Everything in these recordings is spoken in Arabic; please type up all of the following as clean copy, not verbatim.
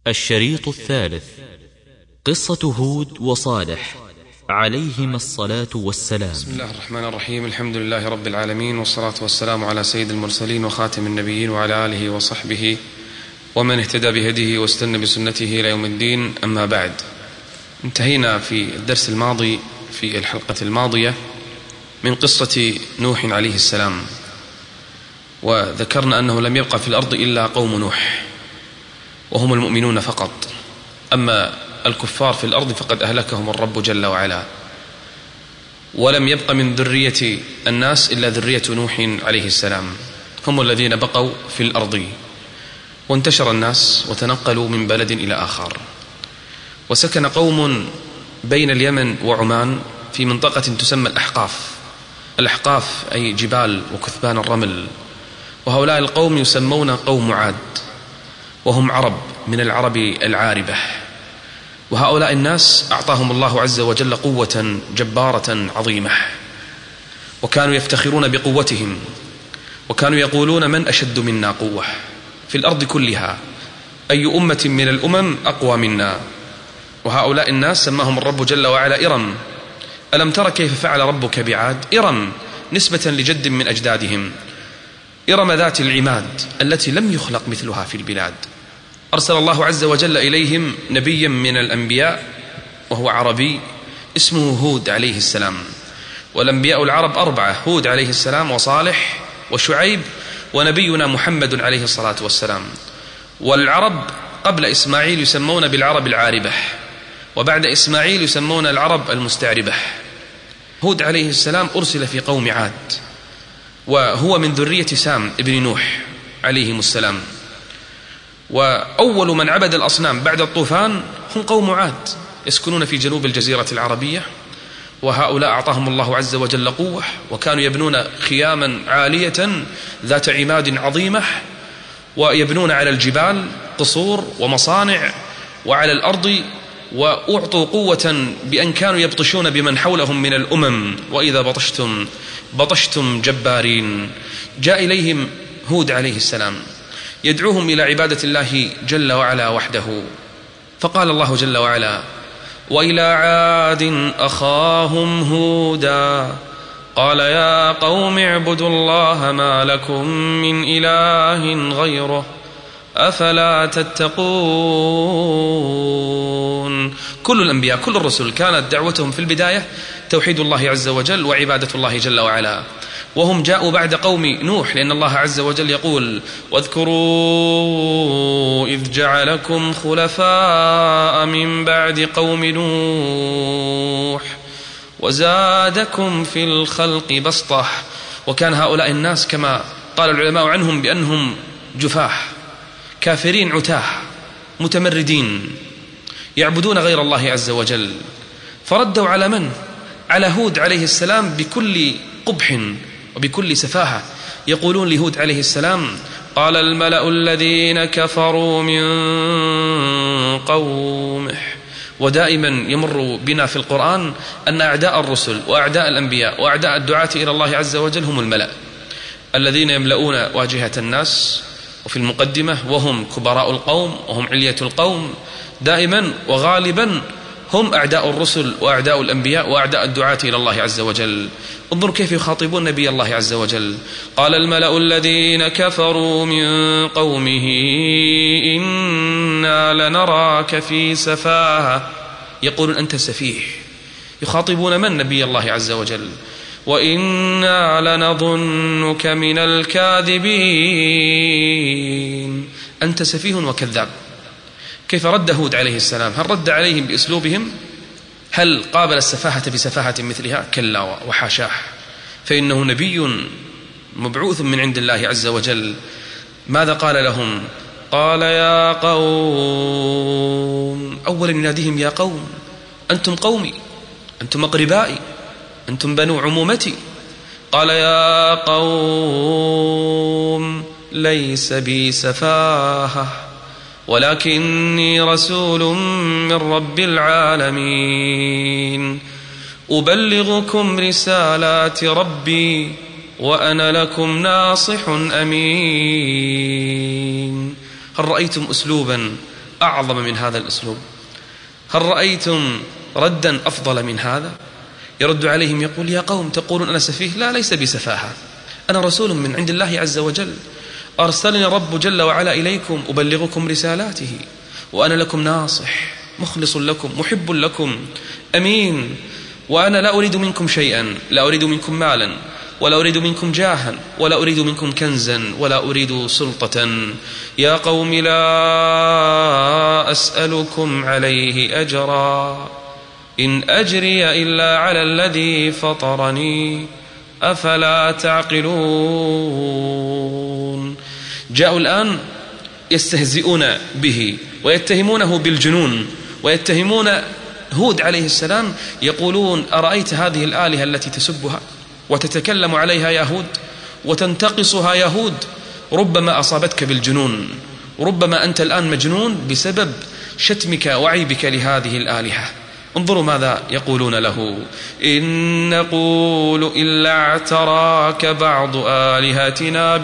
الشريط الثالث: قصة هود وصالح عليهما الصلاة والسلام. بسم الله الرحمن الرحيم. الحمد لله رب العالمين، والصلاة والسلام على سيد المرسلين وخاتم النبيين وعلى آله وصحبه ومن اهتدى بهديه واستنى بسنته إلى يوم الدين. أما بعد، انتهينا في الدرس الماضي في الحلقة الماضية من قصة نوح عليه السلام، وذكرنا أنه لم يبقى في الأرض إلا قوم نوح وهم المؤمنون فقط، أما الكفار في الأرض فقد أهلكهم الرب جل وعلا، ولم يبق من ذرية الناس إلا ذرية نوح عليه السلام، هم الذين بقوا في الأرض. وانتشر الناس وتنقلوا من بلد إلى آخر، وسكن قوم بين اليمن وعمان في منطقة تسمى الأحقاف أي جبال وكثبان الرمل. وهؤلاء القوم يسمون قوم عاد، وهم عرب من العرب العاربة. وهؤلاء الناس أعطاهم الله عز وجل قوة جبارة عظيمة، وكانوا يفتخرون بقوتهم، وكانوا يقولون: من أشد منا قوة في الأرض كلها، أي أمة من الأمم أقوى منا. وهؤلاء الناس سماهم الرب جل وعلا إرم. ألم تر كيف فعل ربك بعاد؟ إرم نسبة لجد من أجدادهم، إرم ذات العماد التي لم يخلق مثلها في البلاد. أرسل الله عز وجل إليهم نبيا من الأنبياء وهو عربي اسمه هود عليه السلام. والأنبياء العرب 4: هود عليه السلام، وصالح، وشعيب، ونبينا محمد عليه الصلاة والسلام. والعرب قبل إسماعيل يسمون بالعرب العاربة، وبعد إسماعيل يسمون العرب المستعربة. هود عليه السلام أرسل في قوم عاد، وهو من ذرية سام ابن نوح عليهم السلام. وأول من عبد الأصنام بعد الطوفان هم قوم عاد، يسكنون في جنوب الجزيرة العربية. وهؤلاء أعطاهم الله عز وجل قوة، وكانوا يبنون خياما عالية ذات عماد عظيمة، ويبنون على الجبال قصور ومصانع، وعلى الأرض. وأعطوا قوة بأن كانوا يبطشون بمن حولهم من الأمم، وإذا بطشتم جبارين. جاء إليهم هود عليه السلام يدعوهم إلى عبادة الله جل وعلا وحده، فقال الله جل وعلا: وإلى عاد أخاهم هودا قال يا قوم اعبدوا الله ما لكم من إله غيره أفلا تتقون. كل الأنبياء كل الرسل كانت دعوتهم في البداية توحيد الله عز وجل وعبادة الله جل وعلا، وهم جاءوا بعد قوم نوح، لأن الله عز وجل يقول: واذكروا إذ جعلكم خلفاء من بعد قوم نوح وزادكم في الخلق بسطة. وكان هؤلاء الناس كما قال العلماء عنهم بأنهم جفاح، كافرين، عتاه، متمردين، يعبدون غير الله عز وجل. فردوا على من؟ على هود عليه السلام بكل قبح وبكل سفاهة. يقولون لهود عليه السلام: قال الملأ الذين كفروا من قومه. ودائما يمر بنا في القرآن أن أعداء الرسل وأعداء الأنبياء وأعداء الدعاة إلى الله عز وجل هم الملأ الذين يملؤون واجهة الناس، وفي المقدمة وهم كبراء القوم وهم علية القوم. دائما وغالبا هم أعداء الرسل وأعداء الأنبياء وأعداء الدعاة إلى الله عز وجل. انظروا كيف يخاطبون نبي الله عز وجل: قال الملأ الذين كفروا من قومه إنا لنراك في سفاهة. يقولون أنت سفيه. يخاطبون من؟ نبي الله عز وجل. وإنا لنظنك من الكاذبين، أنت سفيه وكذاب. كيف رد هود عليه السلام؟ هل رد عليهم بأسلوبهم؟ هل قابل السفاهة بسفاهة مثلها؟ كلا وحاشاه، فإنه نبي مبعوث من عند الله عز وجل. ماذا قال لهم؟ قال يا قوم، أولا يناديهم: يا قوم، أنتم قومي، أنتم أقربائي، أنتم بنو عمومتي. قال يا قوم ليس بي سفاهة ولكني رسول من رب العالمين أبلغكم رسالات ربي وأنا لكم ناصح أمين. هل رأيتم أسلوبا أعظم من هذا الأسلوب؟ هل رأيتم ردا أفضل من هذا؟ يرد عليهم يقول: يا قوم تقولون أنا سفيه؟ لا، ليس بسفاهة، أنا رسول من عند الله عز وجل، أرسلني رب جل وعلا إليكم أبلغكم رسالاته، وأنا لكم ناصح مخلص لكم محب لكم أمين، وأنا لا أريد منكم شيئا، لا أريد منكم مالا، ولا أريد منكم جاها، ولا أريد منكم كنزا، ولا أريد سلطة. يا قوم لا أسألكم عليه أجرا، إن أجري إلا على الذي فطرني، أفلا تعقلون. جاءوا الآن يستهزئون به ويتهمونه بالجنون، ويتهمون هود عليه السلام، يقولون: أرأيت هذه الآلهة التي تسبها وتتكلم عليها يا هود وتنتقصها يا هود؟ ربما أصابتك بالجنون، ربما أنت الآن مجنون بسبب شتمك وعيبك لهذه الآلهة. انظروا ماذا يقولون له: إن نقول إلا اعتراك بعض آلهتنا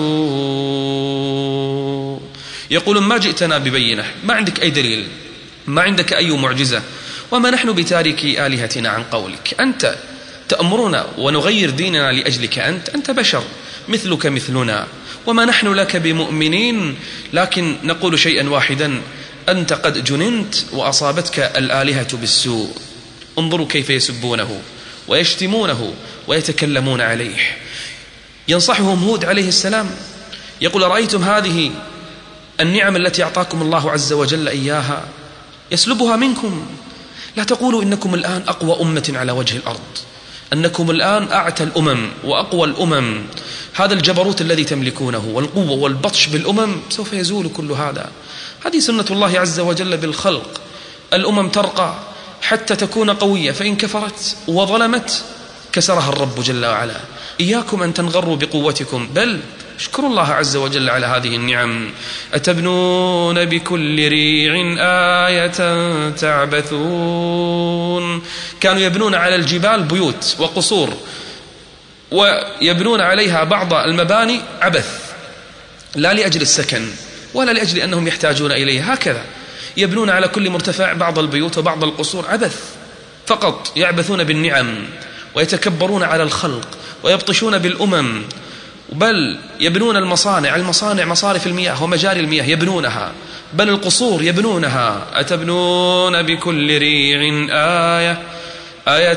بسوء. يقولون: ما جئتنا ببينة، ما عندك أي دليل، ما عندك أي معجزة، وما نحن بتاركي آلهتنا عن قولك، أنت تأمرنا ونغير ديننا لأجلك، أنت بشر مثلك مثلنا، وما نحن لك بمؤمنين، لكن نقول شيئا واحدا: أنت قد جننت وأصابتك الآلهة بالسوء. انظروا كيف يسبونه ويشتمونه ويتكلمون عليه. ينصحهم هود عليه السلام، يقول: رأيتم هذه النعم التي أعطاكم الله عز وجل إياها يسلبها منكم، لا تقولوا إنكم الآن أقوى أمة على وجه الأرض، أنكم الآن أعتى الأمم وأقوى الأمم، هذا الجبروت الذي تملكونه والقوة والبطش بالأمم سوف يزول كل هذا. هذه سنة الله عز وجل بالخلق، الأمم ترقى حتى تكون قوية، فإن كفرت وظلمت كسرها الرب جل وعلا. إياكم أن تنغروا بقوتكم، بل اشكروا الله عز وجل على هذه النعم. أتبنون بكل ريع آية تعبثون. كانوا يبنون على الجبال بيوت وقصور، ويبنون عليها بعض المباني عبث، لا لأجل السكن ولا لأجل أنهم يحتاجون إليه، هكذا يبنون على كل مرتفع بعض البيوت وبعض القصور عبث فقط، يعبثون بالنعم ويتكبرون على الخلق ويبطشون بالأمم، بل يبنون المصانع مصارف المياه ومجاري المياه يبنونها، بل القصور يبنونها. أتبنون بكل ريع آية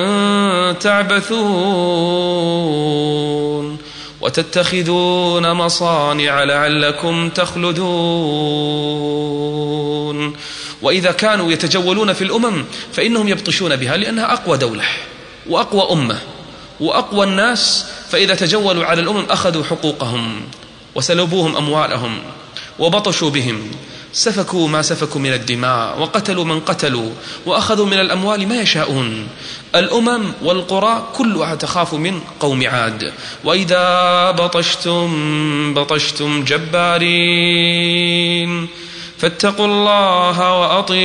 تعبثون وتتخذون مصانع لعلكم تخلدون. وإذا كانوا يتجولون في الأمم فإنهم يبطشون بها، لأنها أقوى دولة وأقوى أمة وأقوى الناس، فإذا تجولوا على الأمم أخذوا حقوقهم وسلبوهم أموالهم وبطشوا بهم، سفكوا ما سفكوا من الدماء وقتلوا من قتلوا وأخذوا من الأموال ما يشاءون. الأمم والقرى كلها تخاف من قوم عاد. وإذا بطشتم جبارين فاتقوا الله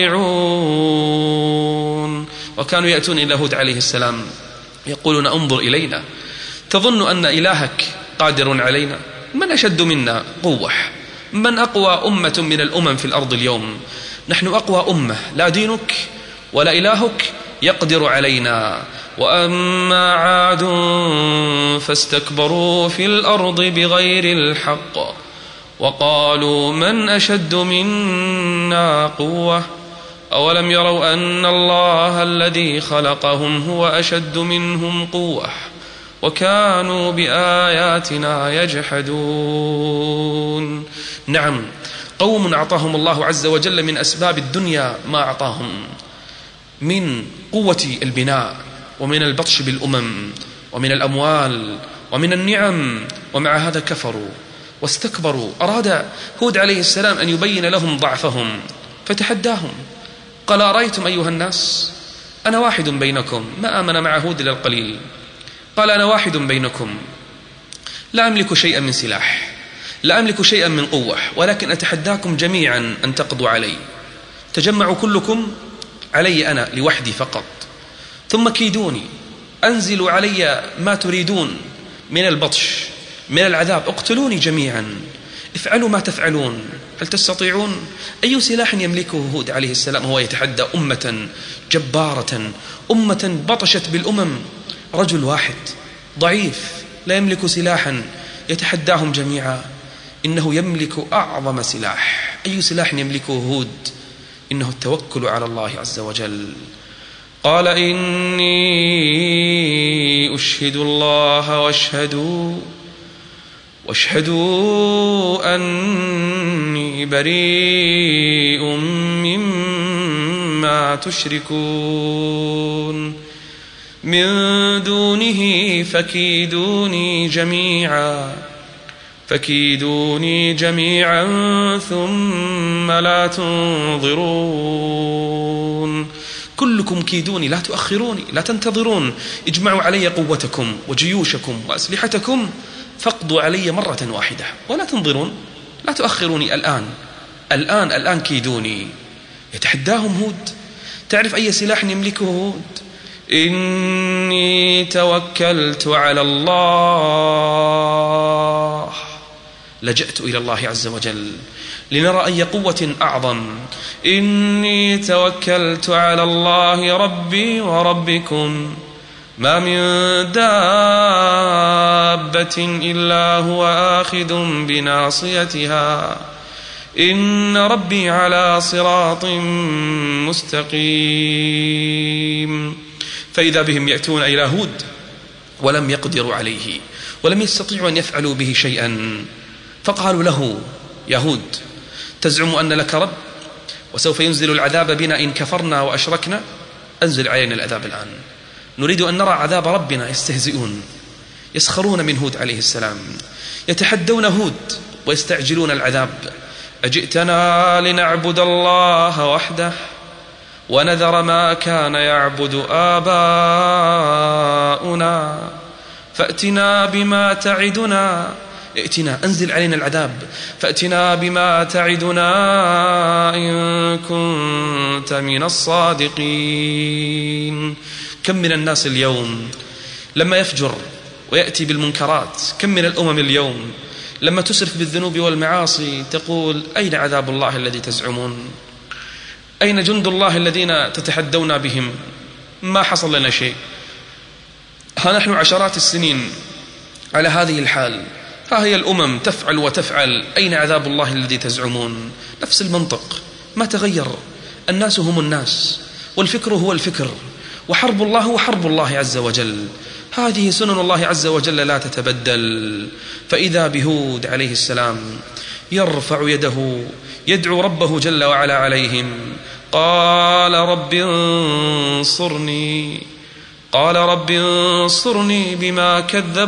وأطيعون. وكانوا يأتون إلى هود عليه السلام يقولون: انظر إلينا، تظن أن إلهك قادر علينا؟ من أشد منا قوة؟ من أقوى أمة من الأمم في الأرض اليوم؟ نحن أقوى أمة، لا دينك ولا إلهك يقدر علينا. وأما عاد فاستكبروا في الأرض بغير الحق وقالوا من أشد منا قوة أولم يروا أن الله الذي خلقهم هو أشد منهم قوة وكانوا بآياتنا يجحدون. نعم، قوم أعطاهم الله عز وجل من أسباب الدنيا ما أعطاهم من قوة البناء ومن البطش بالأمم ومن الأموال ومن النعم، ومع هذا كفروا واستكبروا. أراد هود عليه السلام أن يبين لهم ضعفهم فتحداهم، قال: أرأيتم أيها الناس، أنا واحد بينكم. ما آمن مع هود إلا القليل. قال: أنا واحد بينكم، لا أملك شيئا من سلاح، لا أملك شيئا من قوة، ولكن أتحداكم جميعا أن تقضوا علي. تجمعوا كلكم علي أنا لوحدي فقط، ثم كيدوني، أنزلوا علي ما تريدون من البطش من العذاب، اقتلوني جميعا. افعلوا ما تفعلون، هل تستطيعون؟ أي سلاح يملكه هود عليه السلام؟ هو يتحدى أمة جبارة، أمة بطشت بالأمم، رجل واحد ضعيف لا يملك سلاحا يتحداهم جميعا، إنه يملك أعظم سلاح. أي سلاح يملكه هود؟ إنه التوكل على الله عز وجل. قال إني أشهد الله واشهدوا أني بريء مما تشركون من دونه فكيدوني جميعا ثم لا تنظرون. كلكم كيدوني، لا تؤخروني، لا تنتظرون، اجمعوا علي قوتكم وجيوشكم وأسلحتكم فاقضوا علي مرة واحدة ولا تنظرون، لا تؤخروني، الآن كيدوني. يتحداهم هود. تعرف أي سلاح يملكه هود؟ إني توكلت على الله، لجأت إلى الله عز وجل لنرى أي قوة أعظم. إني توكلت على الله ربي وربكم ما من دابة إلا هو آخذ بناصيتها إن ربي على صراط مستقيم. فإذا بهم يأتون إلى هود ولم يقدروا عليه ولم يستطيعوا أن يفعلوا به شيئا، فقالوا له: يا هود، تزعم أن لك رب وسوف ينزل العذاب بنا إن كفرنا وأشركنا؟ أنزل علينا العذاب الآن، نريد أن نرى عذاب ربنا. يستهزئون، يسخرون من هود عليه السلام، يتحدون هود ويستعجلون العذاب. أجئتنا لنعبد الله وحده ونذر ما كان يعبد آباؤنا فأتنا بما تعدنا، أنزل علينا العذاب، فأتنا بما تعدنا إن كنت من الصادقين. كم من الناس اليوم لما يفجر ويأتي بالمنكرات، كم من الأمم اليوم لما تسرف بالذنوب والمعاصي تقول: أين عذاب الله الذي تزعمون؟ أين جند الله الذين تتحدون بهم؟ ما حصل لنا شيء، ها نحن عشرات السنين على هذه الحال، ها هي الأمم تفعل وتفعل، أين عذاب الله الذي تزعمون؟ نفس المنطق، ما تغير. الناس هم الناس، والفكر هو الفكر، وحرب الله هو حرب الله عز وجل. هذه سنن الله عز وجل لا تتبدل. فإذا بهود عليه السلام يرفع يده يدعو ربه جل وعلا عليهم، قال رب انصرني بما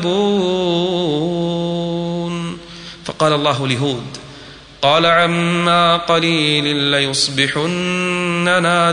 كذبون. فقال الله لهود: قال عما قليل ليصبحن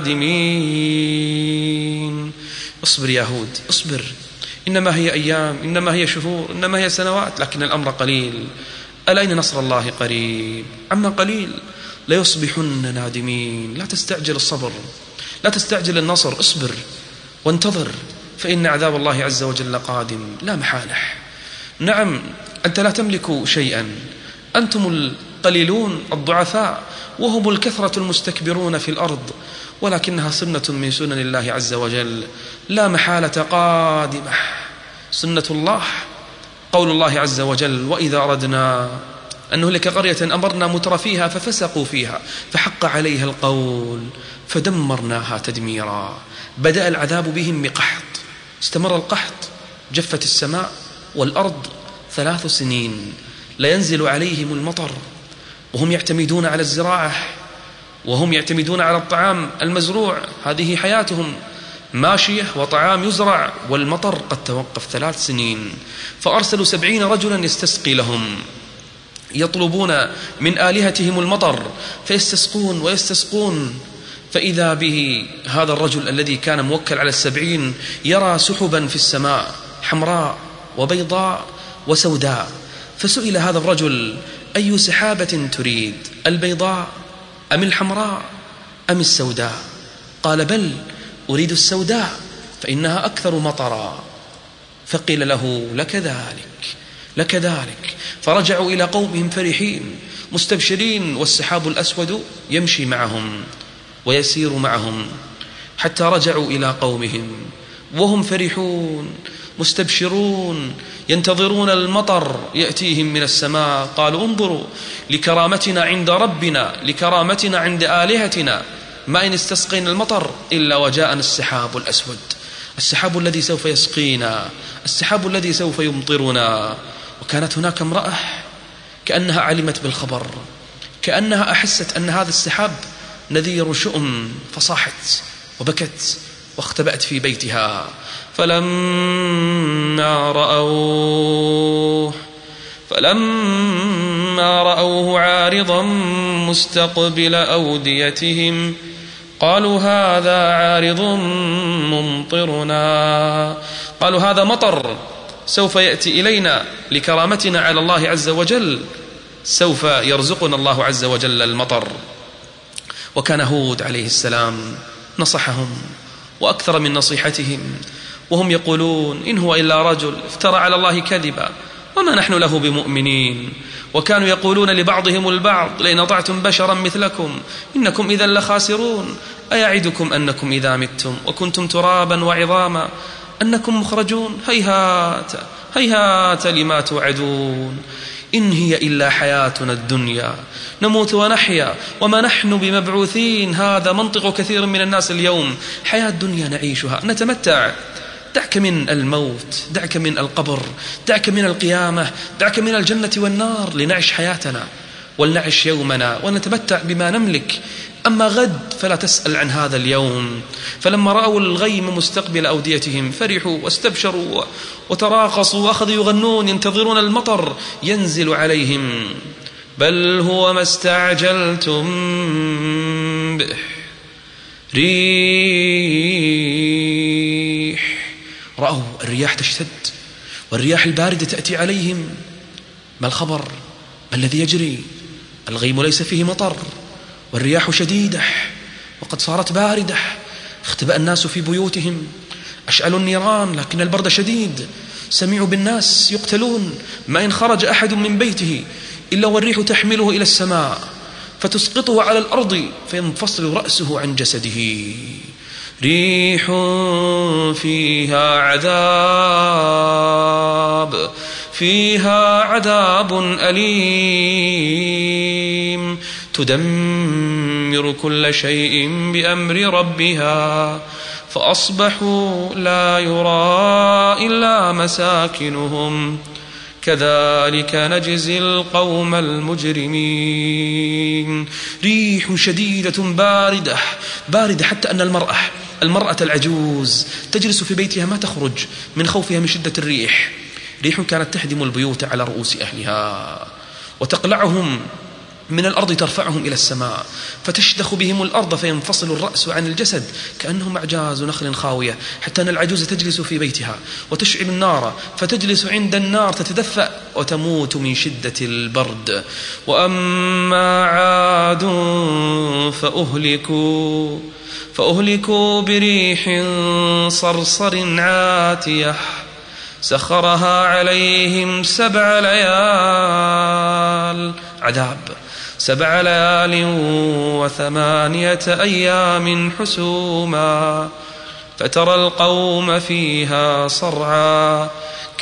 نادمين. اصبر يا هود، اصبر، إنما هي أيام، إنما هي شهور، إنما هي سنوات، لكن الأمر قليل. ألا إن نصر الله قريب؟ عما قليل ليصبحن نادمين. لا تستعجل الصبر، لا تستعجل النصر، اصبر وانتظر، فإن عذاب الله عز وجل قادم لا محالة. نعم، أنت لا تملك شيئا، أنتم القليلون الضعفاء وهم الكثرة المستكبرون في الأرض، ولكنها سنة من سنن الله عز وجل لا محالة قادمة. سنة الله، قول الله عز وجل: وإذا أردنا أن نهلك قرية أمرنا مترفيها ففسقوا فيها فحق عليها القول فدمرناها تدميرا. بدأ العذاب بهم بقحط، استمر القحط، جفت السماء والأرض 3 سنين، لا ينزل عليهم المطر، وهم يعتمدون على الزراعة، وهم يعتمدون على الطعام المزروع، هذه حياتهم، ماشية وطعام يزرع، والمطر قد توقف 3 سنين. فأرسلوا 70 رجلا يستسقي لهم، يطلبون من آلهتهم المطر، فيستسقون ويستسقون. فإذا به هذا الرجل الذي كان موكل على 70 يرى سحبا في السماء حمراء وبيضاء وسوداء، فسئل هذا الرجل: أي سحابة تريد، البيضاء أم الحمراء أم السوداء؟ قال: بل أريد السوداء فإنها أكثر مطرا. فقيل له: لك ذلك، لك ذلك. فرجعوا إلى قومهم فرحين مستبشرين، والسحاب الأسود يمشي معهم ويسير معهم حتى رجعوا إلى قومهم وهم فرحون مستبشرون ينتظرون المطر يأتيهم من السماء. قالوا انظروا لكرامتنا عند ربنا، لكرامتنا عند آلهتنا، ما إن استسقينا المطر إلا وجاءنا السحاب الأسود، السحاب الذي سوف يسقينا، السحاب الذي سوف يمطرنا. وكانت هناك امرأة كأنها علمت بالخبر، كأنها أحست أن هذا السحاب نذير شؤم، فصاحت وبكت واختبأت في بيتها. فلما رأوه عارضا مستقبل أوديتهم قالوا هذا عارض ممطرنا، قالوا هذا مطر سوف يأتي إلينا لكرامتنا على الله عز وجل، سوف يرزقنا الله عز وجل المطر. وكان هود عليه السلام نصحهم وأكثر من نصيحتهم، وهم يقولون إن هو إلا رجل افترى على الله كذبا وما نحن له بمؤمنين. وكانوا يقولون لبعضهم البعض لئن أطعتم بشرا مثلكم إنكم إذا لخاسرون، أيعدكم أنكم إذا متم وكنتم ترابا وعظاما أنكم مخرجون، هيهات هيهات لما توعدون، إن هي إلا حياتنا الدنيا نموت ونحيا وما نحن بمبعوثين. هذا منطق كثير من الناس اليوم، حياة الدنيا نعيشها نتمتع، دعك من الموت، دعك من القبر، دعك من القيامة، دعك من الجنة والنار، لنعيش حياتنا ولنعيش يومنا ونتمتع بما نملك. أما غد فلا تسأل عن هذا اليوم. فلما رأوا الغيم مستقبل أوديتهم فرحوا واستبشروا وتراقصوا وأخذوا يغنون ينتظرون المطر ينزل عليهم. بل هو ما استعجلتم به ريح. رأوا الرياح تشتد والرياح الباردة تأتي عليهم. ما الخبر؟ ما الذي يجري؟ الغيم ليس فيه مطر والرياح شديدة وقد صارت باردة. اختبأ الناس في بيوتهم، أشعلوا النيران لكن البرد شديد. سمعوا بالناس يقتلون، ما إن خرج أحد من بيته إلا والريح تحمله إلى السماء فتسقطه على الأرض فينفصل رأسه عن جسده. ريح فيها عذاب أليم تدمر كل شيء بأمر ربها فأصبحوا لا يرى إلا مساكنهم كذلك نجزي القوم المجرمين. ريح شديدة باردة حتى أن المرأة العجوز تجلس في بيتها ما تخرج من خوفها من شدة الريح. ريح كانت تهدم البيوت على رؤوس أهلها وتقلعهم من الأرض ترفعهم إلى السماء فتشدخ بهم الأرض فينفصل الرأس عن الجسد كأنهم أعجاز نخل خاوية. حتى أن العجوز تجلس في بيتها وتشعل النار فتجلس عند النار تتدفأ وتموت من شدة البرد. وأما عاد فأهلكوا بريح صرصر عاتية سخرها عليهم 7 ليال عذاب 7 ليال و8 أيام حسوما فترى القوم فيها صرعا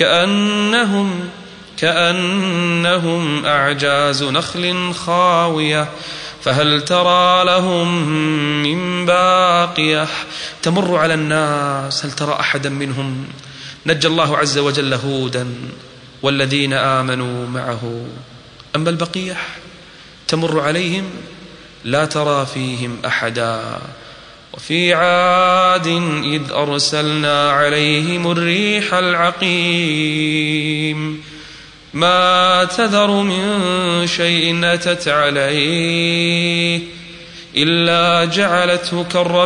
كأنهم أعجاز نخل خاوية فهل ترى لهم من باقية. تمر على الناس هل ترى أحدا منهم؟ نجى الله عز وجل هودا والذين آمنوا معه. أما البقية تمر عليهم لا ترى فيهم أحدا. وفي عاد إذ أرسلنا عليهم الريح العقيم ما تذر من شيء أتت عليه إلا جعلته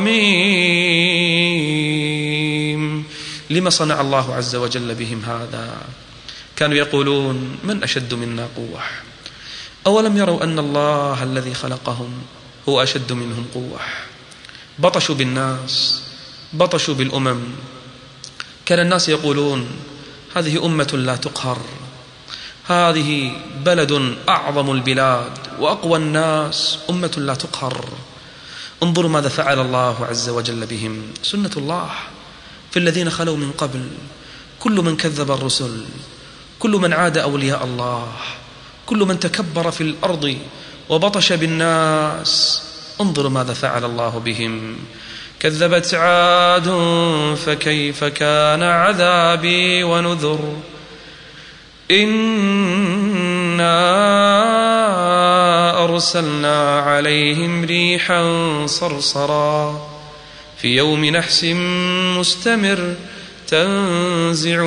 كالرميم. لما صنع الله عز وجل بهم هذا؟ كانوا يقولون من أشد منا قوة؟ أولم يروا أن الله الذي خلقهم هو أشد منهم قوة؟ بطشوا بالناس، بطشوا بالأمم. كان الناس يقولون هذه أمة لا تقهر، هذه بلد أعظم البلاد وأقوى الناس، أمة لا تقهر. انظروا ماذا فعل الله عز وجل بهم. سنة الله في الذين خلوا من قبل، كل من كذب الرسل، كل من عاد أولياء الله، كل من تكبر في الأرض وبطش بالناس. انظروا ماذا فعل الله بهم. كذبت عاد فكيف كان عذابي ونذر. إنا أرسلنا عليهم ريحا صرصرا في يوم نحس مستمر تنزع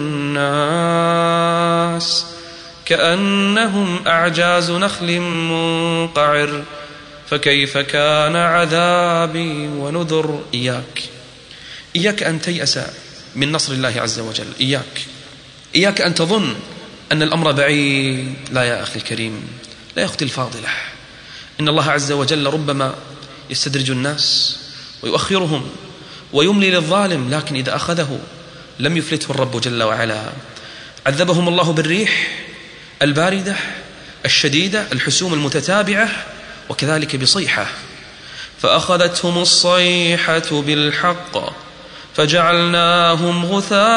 الناس كأنهم أعجاز نخل منقعر فكيف كان عذابي ونذر. إياك أن تيأس من نصر الله عز وجل. إياك أن تظن أن الأمر بعيد. لا يا أخي الكريم، لا يا أختي الفاضلة، إن الله عز وجل ربما يستدرج الناس ويؤخرهم ويملي للظالم، لكن إذا أخذه لم يفلته الرب جل وعلا. عذبهم الله بالريح الباردة الشديدة الحسوم المتتابعة، وكذلك بصيحة، فأخذتهم الصيحة بالحق فجعلناهم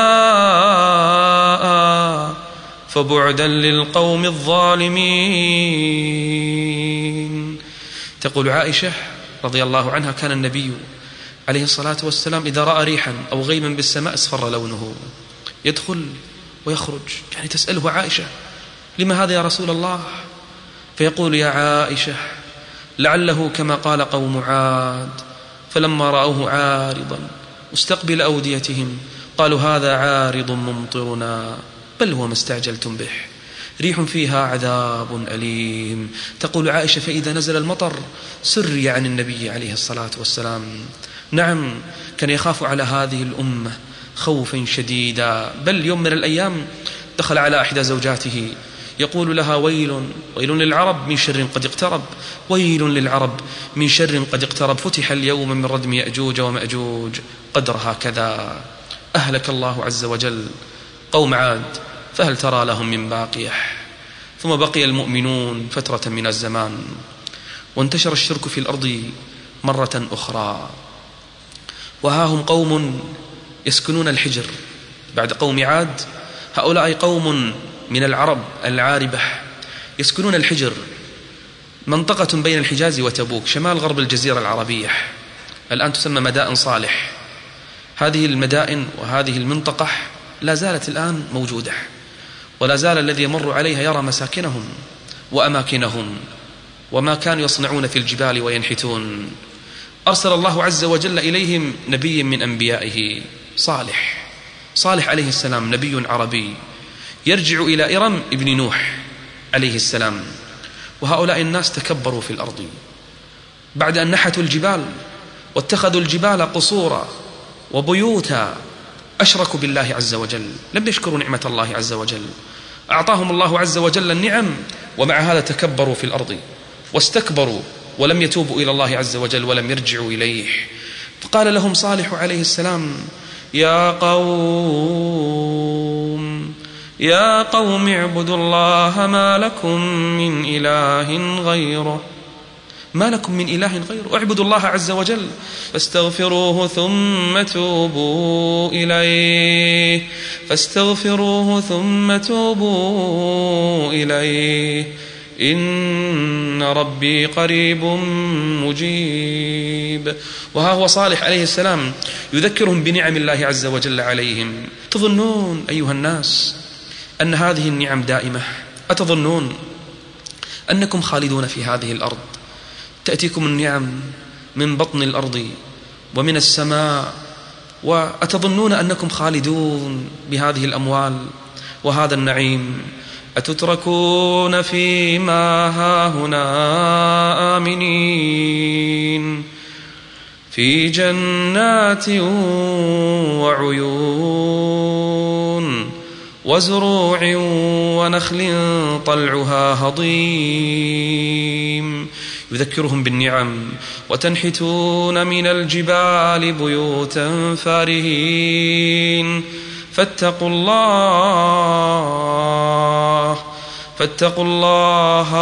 غثاء فبعدا للقوم الظالمين. تقول عائشة رضي الله عنها: كان النبي عليه الصلاة والسلام إذا رأى ريحا أو غيما بالسماء اصفر لونه، يدخل ويخرج. يعني تسأله عائشة: لما هذا يا رسول الله؟ فيقول: يا عائشة، لعله كما قال قوم عاد فلما رأوه عارضا مستقبل أوديتهم قالوا هذا عارض ممطرنا بل هو ما استعجلتم به ريح فيها عذاب أليم. تقول عائشة: فإذا نزل المطر سري عن النبي عليه الصلاة والسلام. نعم، كان يخاف على هذه الأمة خوفا شديدا، بل يوم من الأيام دخل على إحدى زوجاته يقول لها: ويل للعرب من شر قد اقترب، ويل للعرب من شر قد اقترب، فتح اليوم من ردم يأجوج ومأجوج قدرها كذا. أهلك الله عز وجل قوم عاد فهل ترى لهم من باقية. ثم بقي المؤمنون فترة من الزمان، وانتشر الشرك في الأرض مرة أخرى، وها هم قوم يسكنون الحجر بعد قوم عاد. هؤلاء قوم من العرب العاربة يسكنون الحجر، منطقة بين الحجاز وتبوك شمال غرب الجزيرة العربية، الآن تسمى مدائن صالح. هذه المدائن وهذه المنطقة لا زالت الآن موجودة، ولا زال الذي يمر عليها يرى مساكنهم وأماكنهم وما كانوا يصنعون في الجبال وينحتون. أرسل الله عز وجل إليهم نبي من أنبيائه، صالح عليه السلام، نبي عربي يرجع إلى إرم ابن نوح عليه السلام. وهؤلاء الناس تكبروا في الأرض بعد أن نحتوا الجبال واتخذوا الجبال قصورا وبيوتا، أشركوا بالله عز وجل، لم يشكروا نعمة الله عز وجل. أعطاهم الله عز وجل النعم، ومع هذا تكبروا في الأرض واستكبروا ولم يتوبوا إلى الله عز وجل ولم يرجعوا إليه. فقال لهم صالح عليه السلام: يا قوم اعبدوا الله ما لكم من إله غيره، اعبدوا الله عز وجل فاستغفروه ثم توبوا إليه إن ربي قريب مجيب. وها هو صالح عليه السلام يذكرهم بنعم الله عز وجل عليهم. تظنون أيها الناس أن هذه النعم دائمة؟ أتظنون أنكم خالدون في هذه الأرض؟ تأتيكم النعم من بطن الأرض ومن السماء، وأتظنون أنكم خالدون بهذه الأموال وهذا النعيم؟ أتتركون فيما هاهنا آمنين في جنات وعيون وزروع ونخل طلعها هضيم. يذكرهم بالنعم. وتنحتون من الجبال بيوتا فارهين فاتقوا الله فاتقوا الله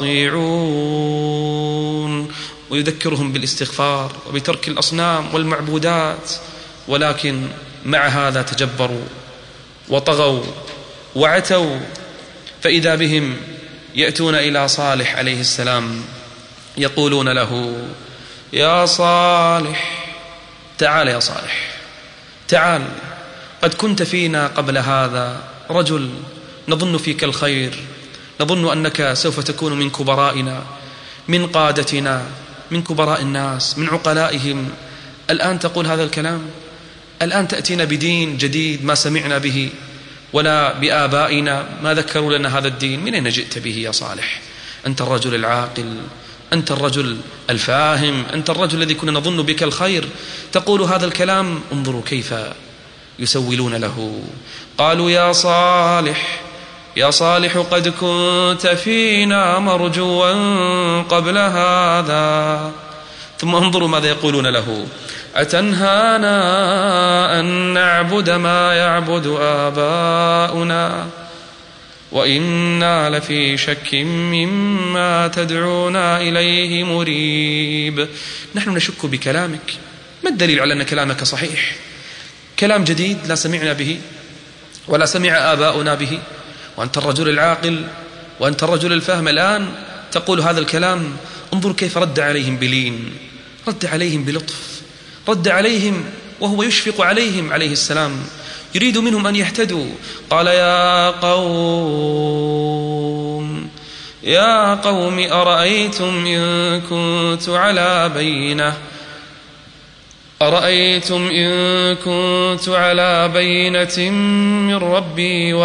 وأطيعون، ويذكرهم بالاستغفار وبترك الأصنام والمعبودات. ولكن مع هذا تجبروا وطغوا وعتوا، فإذا بهم يأتون إلى صالح عليه السلام يقولون له: يا صالح، تعال يا صالح، تعال، قد كنت فينا قبل هذا رجل نظن فيك الخير، نظن أنك سوف تكون من كبرائنا، من قادتنا، من كبراء الناس، من عقلائهم. الآن تقول هذا الكلام؟ الآن تأتينا بدين جديد ما سمعنا به، ولا بآبائنا ما ذكروا لنا هذا الدين. من أين جئت به يا صالح؟ أنت الرجل العاقل، أنت الرجل الفاهم، أنت الرجل الذي كنا نظن بك الخير، تقول هذا الكلام؟ انظروا كيف يسولون له. قالوا: يا صالح، يا صالح، قد كنت فينا مرجوا قبل هذا. ثم انظروا ماذا يقولون له: أتنهانا أن نعبد ما يعبد آباؤنا وإنا لفي شك مما تدعونا إليه مريب. نحن نشك بكلامك، ما الدليل على أن كلامك صحيح؟ كلام جديد لا سمعنا به ولا سمع آباؤنا به، وأنت الرجل العاقل وأنت الرجل الفاهم، الآن تقول هذا الكلام. انظر كيف رد عليهم بلين، رد عليهم بلطف، رد عليهم وهو يشفق عليهم عليه السلام، يريد منهم أن يهتدوا. قال: يا قوم أرأيتم إن كنت على بينة من ربي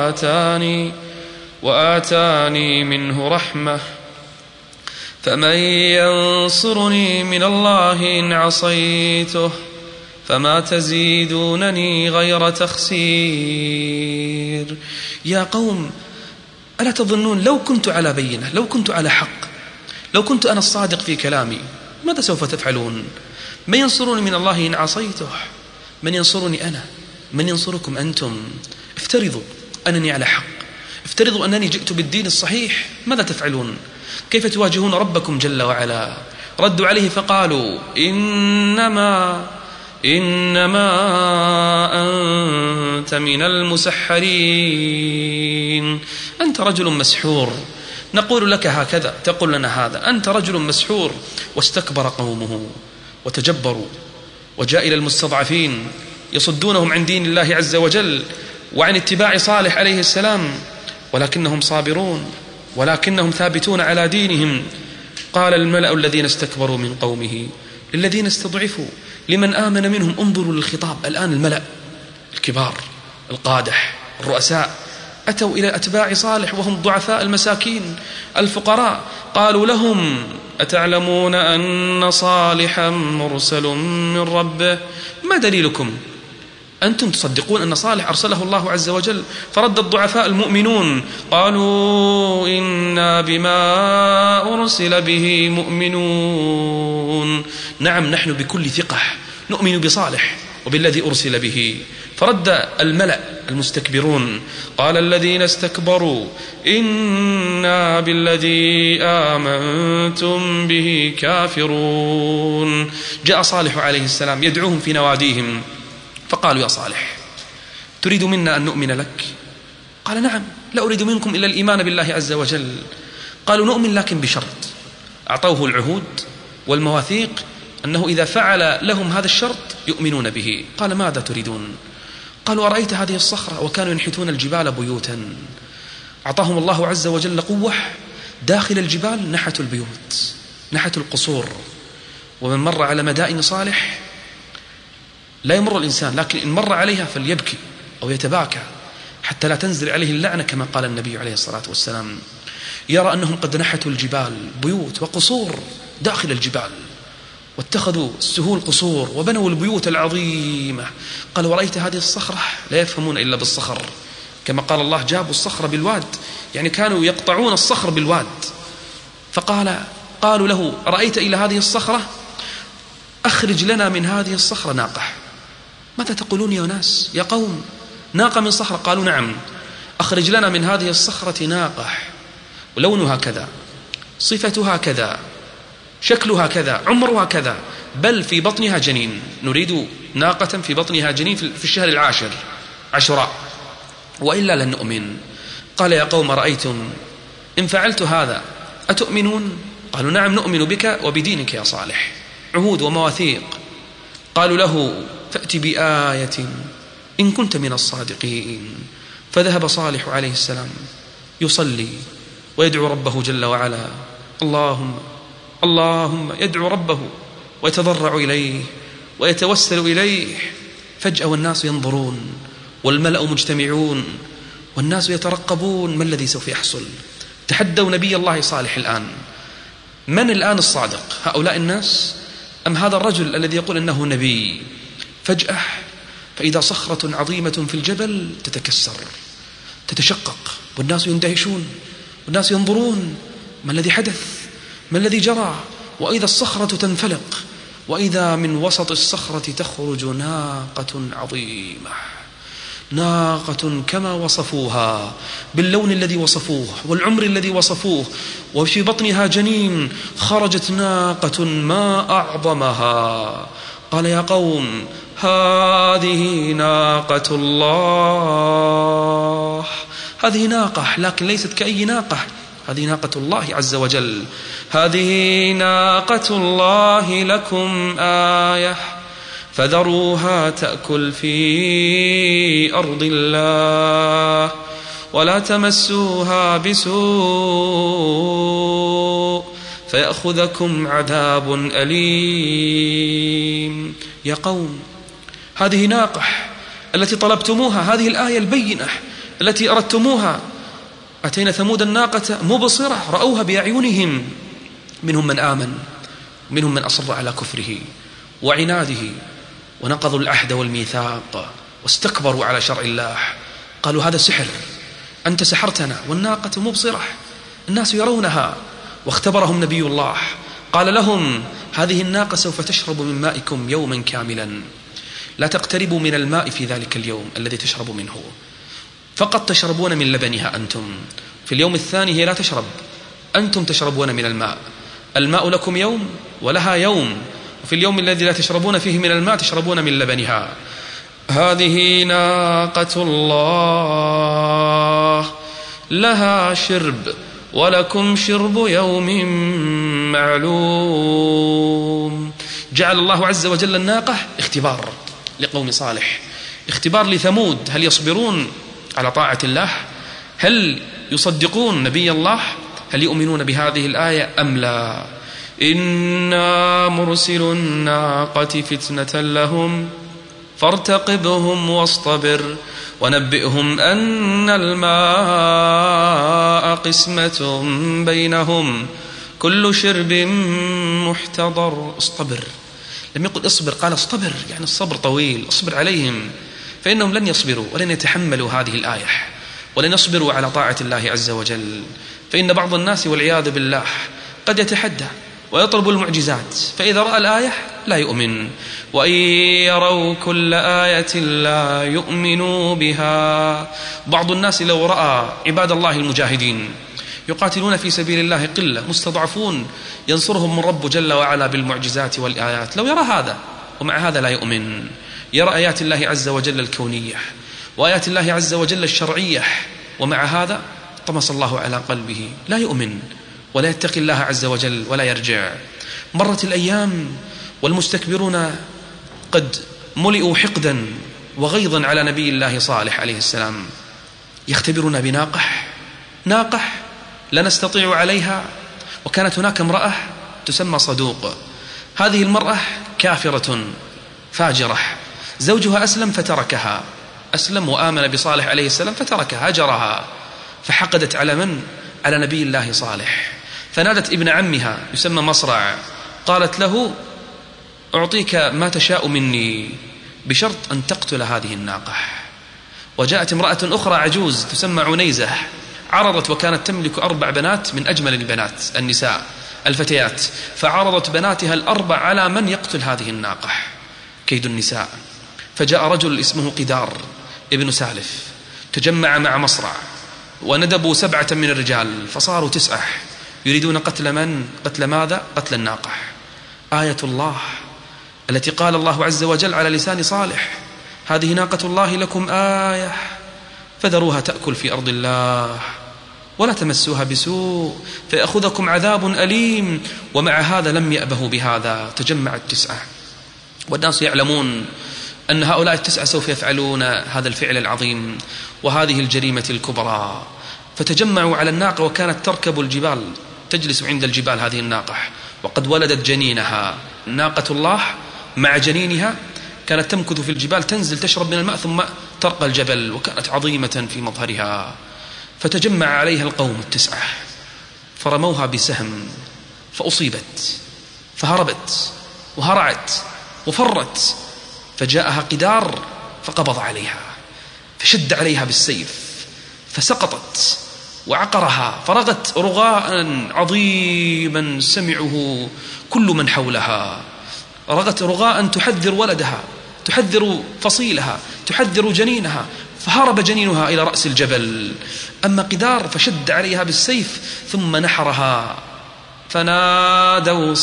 وآتاني منه رحمة، فمن ينصرني من الله إن عصيته، فما تزيدونني غير تخسير. يا قوم، ألا تظنون لو كنت على بينة، لو كنت على حق، لو كنت أنا الصادق في كلامي، ماذا سوف تفعلون؟ من ينصرني من الله إن عصيته؟ من ينصرني أنا؟ من ينصركم أنتم؟ افترضوا أنني على حق، افترضوا أنني جئت بالدين الصحيح، ماذا تفعلون؟ كيف تواجهون ربكم جل وعلا؟ ردوا عليه فقالوا: إنما أنت من المسحرين، أنت رجل مسحور، نقول لك هكذا تقول لنا هذا، أنت رجل مسحور. واستكبر قومه وتجبروا، وجاء إلى المستضعفين يصدونهم عن دين الله عز وجل وعن اتباع صالح عليه السلام، ولكنهم صابرون، ولكنهم ثابتون على دينهم. قال الملأ الذين استكبروا من قومه للذين استضعفوا لمن آمن منهم. انظروا للخطاب الآن، الملأ الكبار، القادح، الرؤساء، أتوا إلى أتباع صالح وهم ضعفاء المساكين الفقراء، قالوا لهم: أتعلمون أن صالحا مرسل من ربه؟ ما دليلكم؟ أنتم تصدقون أن صالح أرسله الله عز وجل؟ فرد الضعفاء المؤمنون قالوا: إنا بما أرسل به مؤمنون. نعم، نحن بكل ثقة نؤمن بصالح وبالذي أرسل به. فرد الملأ المستكبرون، قال الذين استكبروا: إنا بالذي آمنتم به كافرون. جاء صالح عليه السلام يدعوهم في نواديهم، فقالوا: يا صالح، تريد منا أن نؤمن لك؟ قال: نعم، لا أريد منكم إلا الإيمان بالله عز وجل. قالوا: نؤمن لكن بشرط. أعطوه العهود والمواثيق أنه إذا فعل لهم هذا الشرط يؤمنون به. قال: ماذا تريدون؟ قالوا: أرأيت هذه الصخرة؟ وكانوا ينحتون الجبال بيوتا. أعطاهم الله عز وجل قوة، داخل الجبال نحتوا البيوت، نحتوا القصور. ومن مر على مدائن صالح لا يمر الإنسان، لكن إن مر عليها فليبكي أو يتباكى حتى لا تنزل عليه اللعنة، كما قال النبي عليه الصلاة والسلام. يرى أنهم قد نحتوا الجبال بيوت وقصور داخل الجبال، واتخذوا السهول قصور وبنوا البيوت العظيمة. قال: ورأيت هذه الصخرة؟ لا يفهمون إلا بالصخر، كما قال الله: جابوا الصخر بالواد، يعني كانوا يقطعون الصخر بالواد. قالوا له: رأيت إلى هذه الصخرة؟ أخرج لنا من هذه الصخرة ناقة. ماذا تقولون يا ناس، يا قوم؟ ناقة من صخرة؟ قالوا: نعم. أخرج لنا من هذه الصخرة ناقة ولونها كذا، صفتها كذا، شكلها كذا، عمرها كذا، بل في بطنها جنين، نريد ناقة في بطنها جنين في الشهر العاشر عاشوراء، وإلا لن نؤمن. قال يا قوم أرأيتم إن فعلت هذا أتؤمنون؟ قالوا نعم نؤمن بك وبدينك يا صالح، عهود ومواثيق. قالوا له فأت بآية إن كنت من الصادقين. فذهب صالح عليه السلام يصلي ويدعو ربه جل وعلا، اللهم يدعو ربه ويتضرع إليه ويتوسل إليه. فجأة والناس ينظرون والملأ مجتمعون والناس يترقبون ما الذي سوف يحصل. تحدوا نبي الله صالح الآن، من الآن الصادق، هؤلاء الناس أم هذا الرجل الذي يقول إنه نبي؟ فجأة فإذا صخرة عظيمة في الجبل تتكسر تتشقق والناس يندهشون والناس ينظرون ما الذي حدث، ما الذي جرى؟ وإذا الصخرة تنفلق وإذا من وسط الصخرة تخرج ناقة عظيمة، ناقة كما وصفوها باللون الذي وصفوه والعمر الذي وصفوه، وفي بطنها جنين. خرجت ناقة ما أعظمها. قال يا قوم هذه ناقة الله، هذه ناقة لكن ليست كأي ناقة، هذه ناقة الله عز وجل. هذه ناقة الله لكم آية فذروها تأكل في أرض الله ولا تمسوها بسوء فيأخذكم عذاب أليم. يا قوم هذه ناقة التي طلبتموها، هذه الآية البينة التي أردتموها. أتينا ثمود الناقة مبصرة رأوها بأعينهم، منهم من آمن ومنهم من أصر على كفره وعناده ونقضوا العهد والميثاق واستكبروا على شرع الله. قالوا هذا سحر، أنت سحرتنا، والناقة مبصرة الناس يرونها. واختبرهم نبي الله قال لهم هذه الناقة سوف تشرب من مائكم يوما كاملا، لا تقتربوا من الماء في ذلك اليوم الذي تشرب منه، فقط تشربون من لبنها أنتم. في اليوم الثاني هي لا تشرب، أنتم تشربون من الماء. الماء لكم يوم ولها يوم، وفي اليوم الذي لا تشربون فيه من الماء تشربون من لبنها. هذه ناقة الله لها شرب ولكم شرب يوم معلوم. جعل الله عز وجل الناقة اختبار لقوم صالح، اختبار لثمود، هل يصبرون على طاعة الله؟ هل يصدقون نبي الله؟ هل يؤمنون بهذه الآية أم لا؟ إنا مرسل الناقة فتنة لهم فارتقبهم واصطبر ونبئهم أن الماء قسمة بينهم كل شرب محتضر. اصطبر، لم يقل اصبر، قال اصطبر، يعني الصبر طويل، اصبر عليهم فإنهم لن يصبروا ولن يتحملوا هذه الآية ولن يصبروا على طاعة الله عز وجل. فإن بعض الناس والعياذ بالله قد يتحدى ويطلب المعجزات، فإذا رأى الآية لا يؤمن، وإن يروا كل آية لا يؤمنوا بها. بعض الناس لو رأى عباد الله المجاهدين يقاتلون في سبيل الله قلة مستضعفون ينصرهم من رب جل وعلا بالمعجزات والآيات، لو يرى هذا ومع هذا لا يؤمن، يرى آيات الله عز وجل الكونية وآيات الله عز وجل الشرعية، ومع هذا طمس الله على قلبه، لا يؤمن ولا يتقي الله عز وجل ولا يرجع. مرت الأيام والمستكبرون قد ملئوا حقدا وغيظا على نبي الله صالح عليه السلام، يختبرون ناقة لا نستطيع عليها. وكانت هناك امرأة تسمى صدوق، هذه المرأة كافرة فاجرة، زوجها أسلم فتركها، أسلم وآمن بصالح عليه السلام فتركها هجرها، فحقدت على من؟ على نبي الله صالح. فنادت ابن عمها يسمى مصرع، قالت له أعطيك ما تشاء مني بشرط أن تقتل هذه الناقة. وجاءت امرأة أخرى عجوز تسمى عنيزة، عرضت وكانت تملك 4 بنات من أجمل البنات النساء الفتيات، فعرضت بناتها ال4 على من يقتل هذه الناقة. كيد النساء. فجاء رجل اسمه قدار ابن سالف، تجمع مع مصرع وندبوا 7 من الرجال فصاروا 9 يريدون قتل من؟ قتل ماذا؟ قتل الناقة. آية الله التي قال الله عز وجل على لسان صالح: هذه ناقة الله لكم آية فذروها تأكل في أرض الله ولا تمسوها بسوء فيأخذكم عذاب أليم. ومع هذا لم يأبهوا بهذا، تجمع 9 والناس يعلمون أن هؤلاء 9 سوف يفعلون هذا الفعل العظيم وهذه الجريمة الكبرى، فتجمعوا على الناقة وكانت تركب الجبال، تجلس عند الجبال هذه الناقة وقد ولدت جنينها. ناقة الله مع جنينها كانت تمكث في الجبال، تنزل تشرب من الماء ثم ترقى الجبل، وكانت عظيمة في مظهرها. فتجمع عليها القوم 9 فرموها بسهم فأصيبت فهربت وهرعت وفرت، فجاءها قدار فقبض عليها فشد عليها بالسيف فسقطت وعقرها، فرغت رغاء عظيما سمعه كل من حولها، رغت رغاء تحذر ولدها، تحذر فصيلها، تحذر جنينها، فهرب جنينها إلى رأس الجبل. أما قدار فشد عليها بالسيف ثم نحرها. فنادوا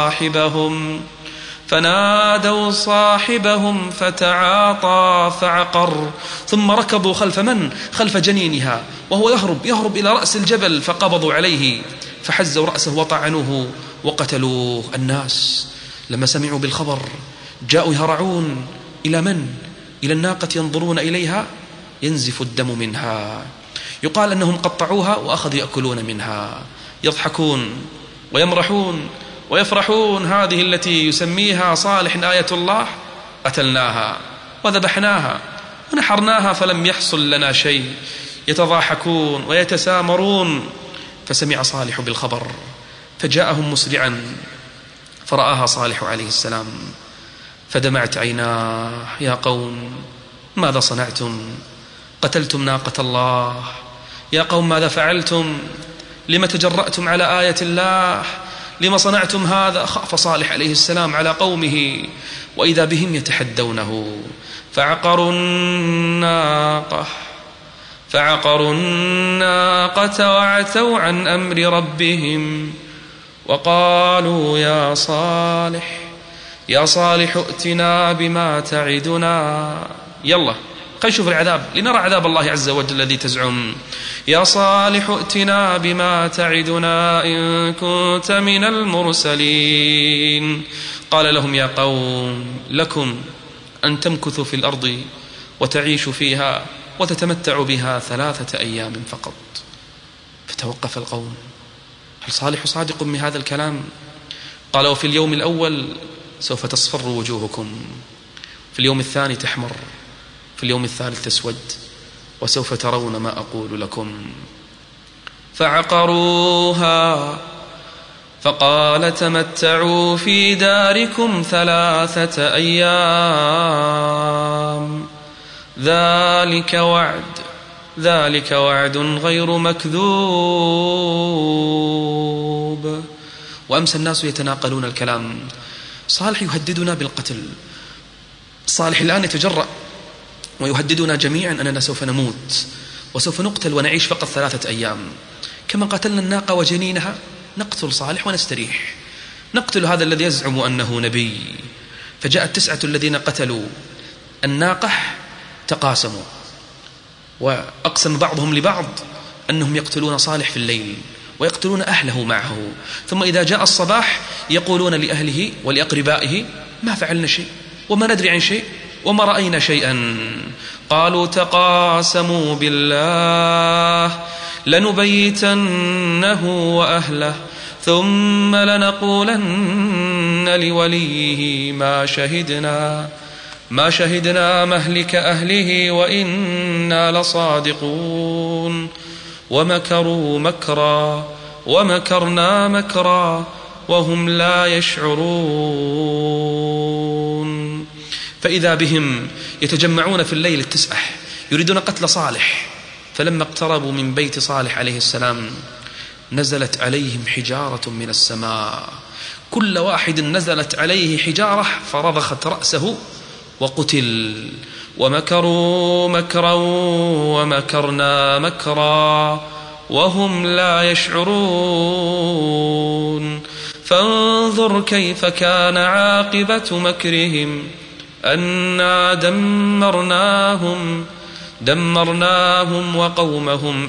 صاحبهم فتعاطى فعقر، ثم ركضوا خلف من؟ خلف جنينها وهو يهرب إلى رأس الجبل، فقبضوا عليه فحزوا رأسه وطعنوه وقتلوه. الناس لما سمعوا بالخبر جاءوا يهرعون إلى من؟ إلى الناقة، ينظرون إليها ينزف الدم منها. يقال أنهم قطعوها وأخذوا يأكلون منها، يضحكون ويمرحون ويفرحون. هذه التي يسميها صالح آية الله قتلناها وذبحناها ونحرناها فلم يحصل لنا شيء. يتضاحكون ويتسامرون. فسمع صالح بالخبر فجاءهم مسرعا فرآها صالح عليه السلام فدمعت عيناه: يا قوم ماذا صنعتم؟ قتلتم ناقة الله. يا قوم ماذا فعلتم؟ لما تجرأتم على آية الله؟ لما صنعتم هذا؟ خاف صالح عليه السلام على قومه وإذا بهم يتحدونه. فعقروا الناقة وعتوا عن أمر ربهم وقالوا: يا صالح ائتنا بما تعدنا. يلا خلينا نشوف العذاب لنرى عذاب الله عز وجل الذي تزعم. يا صالح ائتنا بما تعدنا إن كنت من المرسلين. قال لهم: يا قوم لكم أن تمكثوا في الأرض وتعيشوا فيها وتتمتعوا بها 3 أيام فقط. فتوقف القوم: هل صالح صادق من هذا الكلام؟ قال: وفي اليوم الأول سوف تصفر وجوهكم، في اليوم الثاني تحمر، في اليوم الثالث تسود، وسوف ترون ما أقول لكم. فعقروها فقال: تمتعوا في داركم 3 أيام ذلك وعد غير مكذوب. وأمس الناس يتناقلون الكلام. صالح يهددنا بالقتل، صالح الآن يتجرأ ويهددنا جميعا أننا سوف نموت وسوف نقتل ونعيش فقط 3 أيام. كما قتلنا الناقة وجنينها نقتل صالح ونستريح، نقتل هذا الذي يزعم أنه نبي. فجاء 9 الذين قتلوا الناقة تقاسموا وأقسم بعضهم لبعض أنهم يقتلون صالح في الليل ويقتلون أهله معه، ثم إذا جاء الصباح يقولون لأهله ولأقربائه: ما فعلنا شيء وما ندري عن شيء وما رأينا شيئا. قالوا: تقاسموا بالله لنبيتنه وأهله ثم لنقولن لوليه ما شهدنا مهلك أهله وإنا لصادقون. ومكروا مكرا ومكرنا مكرا وهم لا يشعرون. فإذا بهم يتجمعون في الليل 9 يريدون قتل صالح. فلما اقتربوا من بيت صالح عليه السلام نزلت عليهم حجارة من السماء، كل واحد نزلت عليه حجارة فرضخت رأسه وقتل ومكروا مكرا ومكرنا مكرا وهم لا يشعرون فانظر كيف كان عاقبة مكرهم أنا دمرناهم وقومهم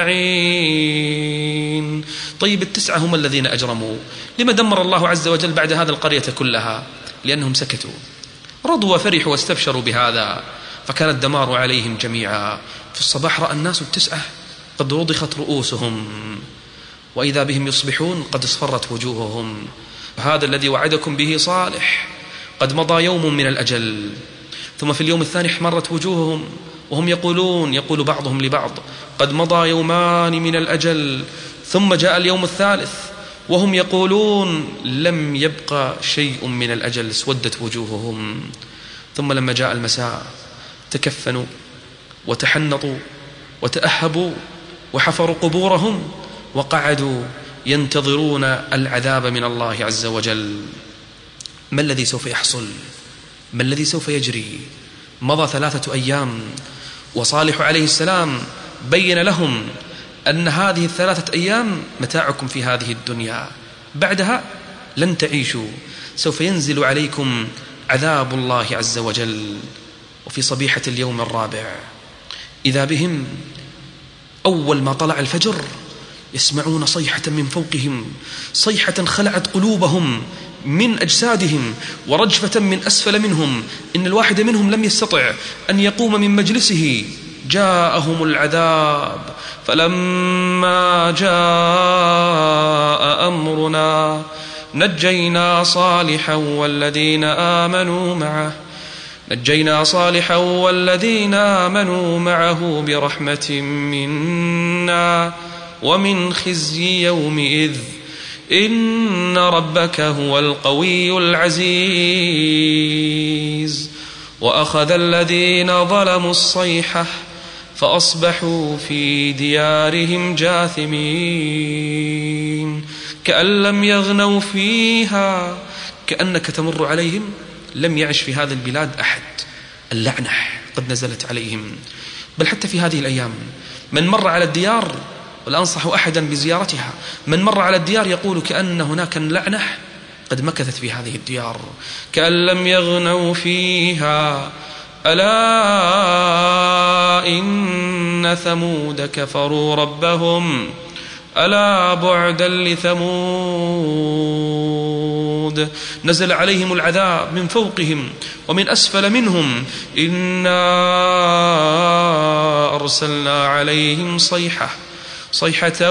أجمعين. طيب التسعة هم الذين أجرموا، لما دمر الله عز وجل بعد هذا القرية كلها؟ لأنهم سكتوا، رضوا وفرحوا واستبشروا بهذا، فكان الدمار عليهم جميعا. في الصباح رأى الناس التسعة قد رضخت رؤوسهم، وإذا بهم يصبحون قد اصفرت وجوههم. هذا الذي وعدكم به صالح، قد مضى يوم من الأجل. ثم في اليوم الثاني احمرت وجوههم وهم يقول بعضهم لبعض قد مضى يومان من الأجل. ثم جاء اليوم الثالث وهم يقولون لم يبقى شيء من الأجل، اسودت وجوههم. ثم لما جاء المساء تكفنوا وتحنطوا وتأهبوا وحفروا قبورهم وقعدوا ينتظرون العذاب من الله عز وجل. ما الذي سوف يحصل؟ ما الذي سوف يجري؟ مضى 3 أيام وصالح عليه السلام بين لهم أن هذه 3 أيام متاعكم في هذه الدنيا، بعدها لن تعيشوا، سوف ينزل عليكم عذاب الله عز وجل. وفي صبيحة اليوم الرابع إذا بهم أول ما طلع الفجر يسمعون صيحة من فوقهم، صيحة خلعت قلوبهم من أجسادهم، ورجفة من أسفل منهم، إن الواحد منهم لم يستطع أن يقوم من مجلسه. جاءهم العذاب، فلما جاء أمرنا نجينا صالحا والذين آمنوا معه برحمة منا ومن خزي يومئذ إن ربك هو القوي العزيز. وأخذ الذين ظلموا الصيحة فأصبحوا في ديارهم جاثمين كأن لم يغنوا فيها، كأنك تمر عليهم لم يعش في هذه البلاد أحد. اللعنة قد نزلت عليهم. بل حتى في هذه الأيام من مر على الديار، ولا أنصح أحدا بزيارتها، من مر على الديار يقول كأن هناك لعنة قد مكثت في هذه الديار، كأن لم يغنوا فيها. ألا إن ثمود كفروا ربهم ألا بعدا لثمود. نزل عليهم العذاب من فوقهم ومن أسفل منهم. إنا أرسلنا عليهم صيحة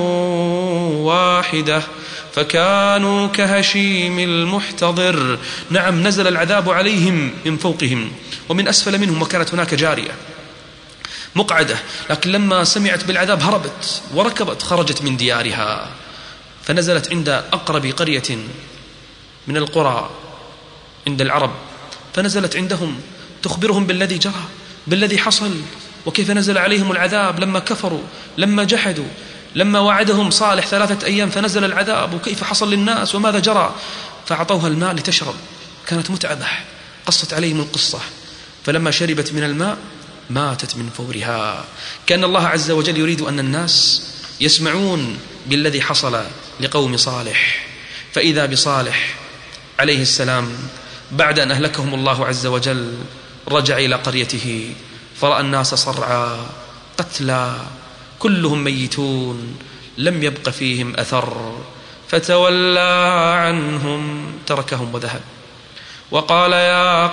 واحدة فكانوا كهشيم المحتضر. نعم، نزل العذاب عليهم من فوقهم ومن أسفل منهم، وكانت هناك جارية مقعدة، لكن لما سمعت بالعذاب هربت وركبت، خرجت من ديارها فنزلت عند أقرب قرية من القرى عند العرب، فنزلت عندهم تخبرهم بالذي جرى، بالذي حصل، وكيف نزل عليهم العذاب لما كفروا، لما جحدوا، لما وعدهم صالح 3 أيام فنزل العذاب، وكيف حصل للناس وماذا جرى. فأعطوها الماء لتشرب، كانت متعبة، قصت عليهم القصة، فلما شربت من الماء ماتت من فورها. كان الله عز وجل يريد أن الناس يسمعون بالذي حصل لقوم صالح. فإذا بصالح عليه السلام بعد أن أهلكهم الله عز وجل رجع إلى قريته فرأى الناس صرعى قتلى كلهم ميتون لم يبق فيهم أثر، فتولى عنهم، تركهم وذهب. وقال يا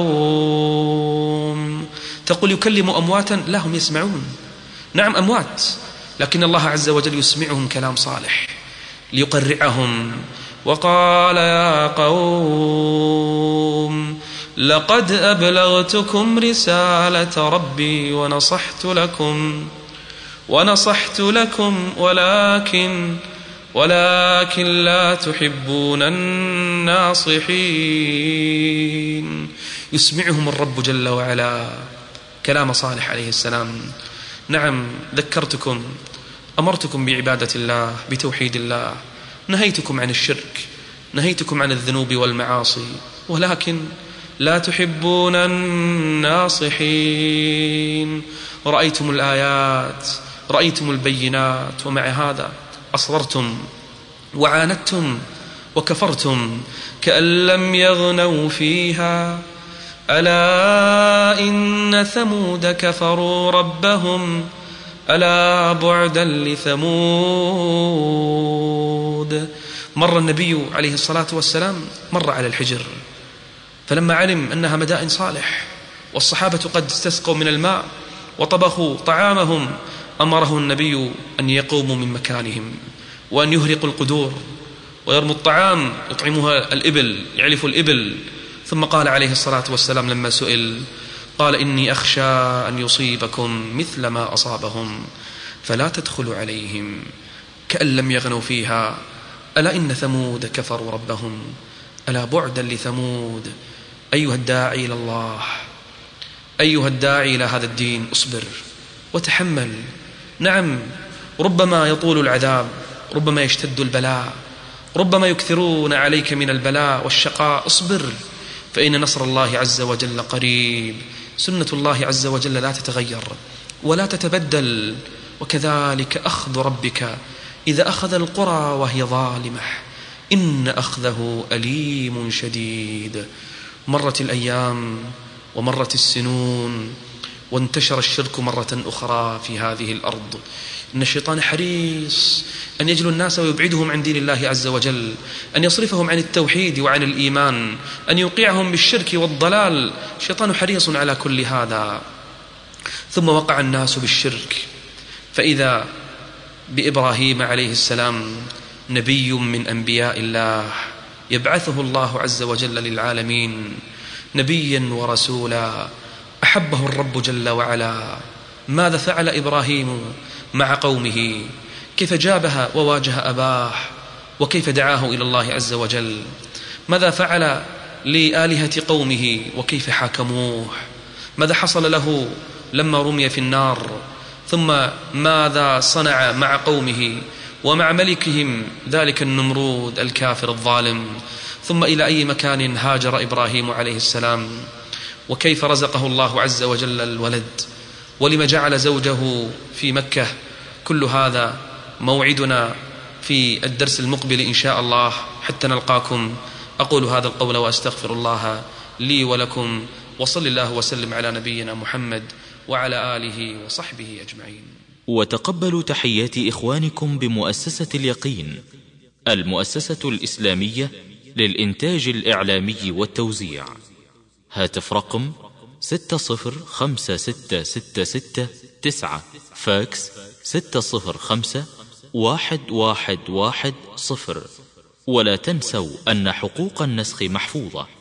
قوم، تقول يكلم أمواتا، لا هم يسمعون، نعم أموات، لكن الله عز وجل يسمعهم كلام صالح ليقرعهم. وقال يا قوم لقد أبلغتكم رسالة ربي ونصحت لكم ولكن لا تحبون الناصحين. يسمعهم الرب جل وعلا كلام صالح عليه السلام. نعم، ذكرتكم، أمرتكم بعبادة الله، بتوحيد الله، نهيتكم عن الشرك، نهيتكم عن الذنوب والمعاصي، ولكن لا تحبون الناصحين. رأيتم الآيات، رأيتم البينات، ومع هذا أصررتم وعاندتم وكفرتم كأن لم يغنوا فيها. ألا إن ثمود كفروا ربهم ألا بعدا لثمود. مر النبي عليه الصلاة والسلام مر على الحجر، فلما علم أنها مدائن صالح والصحابة قد استسقوا من الماء وطبخوا طعامهم، أمره النبي أن يقوموا من مكانهم وأن يهرقوا القدور ويرموا الطعام، يطعموها الإبل، يعلفوا الإبل. ثم قال عليه الصلاة والسلام لما سئل، قال: إني أخشى أن يصيبكم مثل ما أصابهم فلا تدخلوا عليهم كأن لم يغنوا فيها. ألا إن ثمود كفروا ربهم ألا بعدا لثمود. أيها الداعي إلى الله، أيها الداعي إلى هذا الدين، اصبر وتحمل. نعم، ربما يطول العذاب، ربما يشتد البلاء، ربما يكثرون عليك من البلاء والشقاء. اصبر، فإن نصر الله عز وجل قريب. سنة الله عز وجل لا تتغير ولا تتبدل. وكذلك أخذ ربك إذا أخذ القرى وهي ظالمة إن أخذه أليم شديد. مرت الأيام ومرت السنون وانتشر الشرك مرة أخرى في هذه الأرض. إن الشيطان حريص أن يجلو الناس ويبعدهم عن دين الله عز وجل، أن يصرفهم عن التوحيد وعن الإيمان، أن يوقعهم بالشرك والضلال. الشيطان حريص على كل هذا. ثم وقع الناس بالشرك، فإذا بإبراهيم عليه السلام نبي من أنبياء الله يبعثه الله عز وجل للعالمين نبيا ورسولا، أحبه الرب جل وعلا. ماذا فعل إبراهيم مع قومه؟ كيف جابها وواجه أباه، وكيف دعاه إلى الله عز وجل؟ ماذا فعل لآلهة قومه وكيف حاكموه؟ ماذا حصل له لما رمي في النار؟ ثم ماذا صنع مع قومه ومع ملكهم ذلك النمرود الكافر الظالم؟ ثم إلى أي مكان هاجر إبراهيم عليه السلام؟ وكيف رزقه الله عز وجل الولد؟ ولما جعل زوجه في مكة؟ كل هذا موعدنا في الدرس المقبل إن شاء الله، حتى نلقاكم. أقول هذا القول وأستغفر الله لي ولكم، وصل الله وسلم على نبينا محمد وعلى آله وصحبه أجمعين. وتقبلوا تحيات إخوانكم بمؤسسة اليقين، المؤسسة الإسلامية للإنتاج الإعلامي والتوزيع. هاتف رقم 605666 فاكس 605-1110. ولا تنسوا أن حقوق النسخ محفوظة.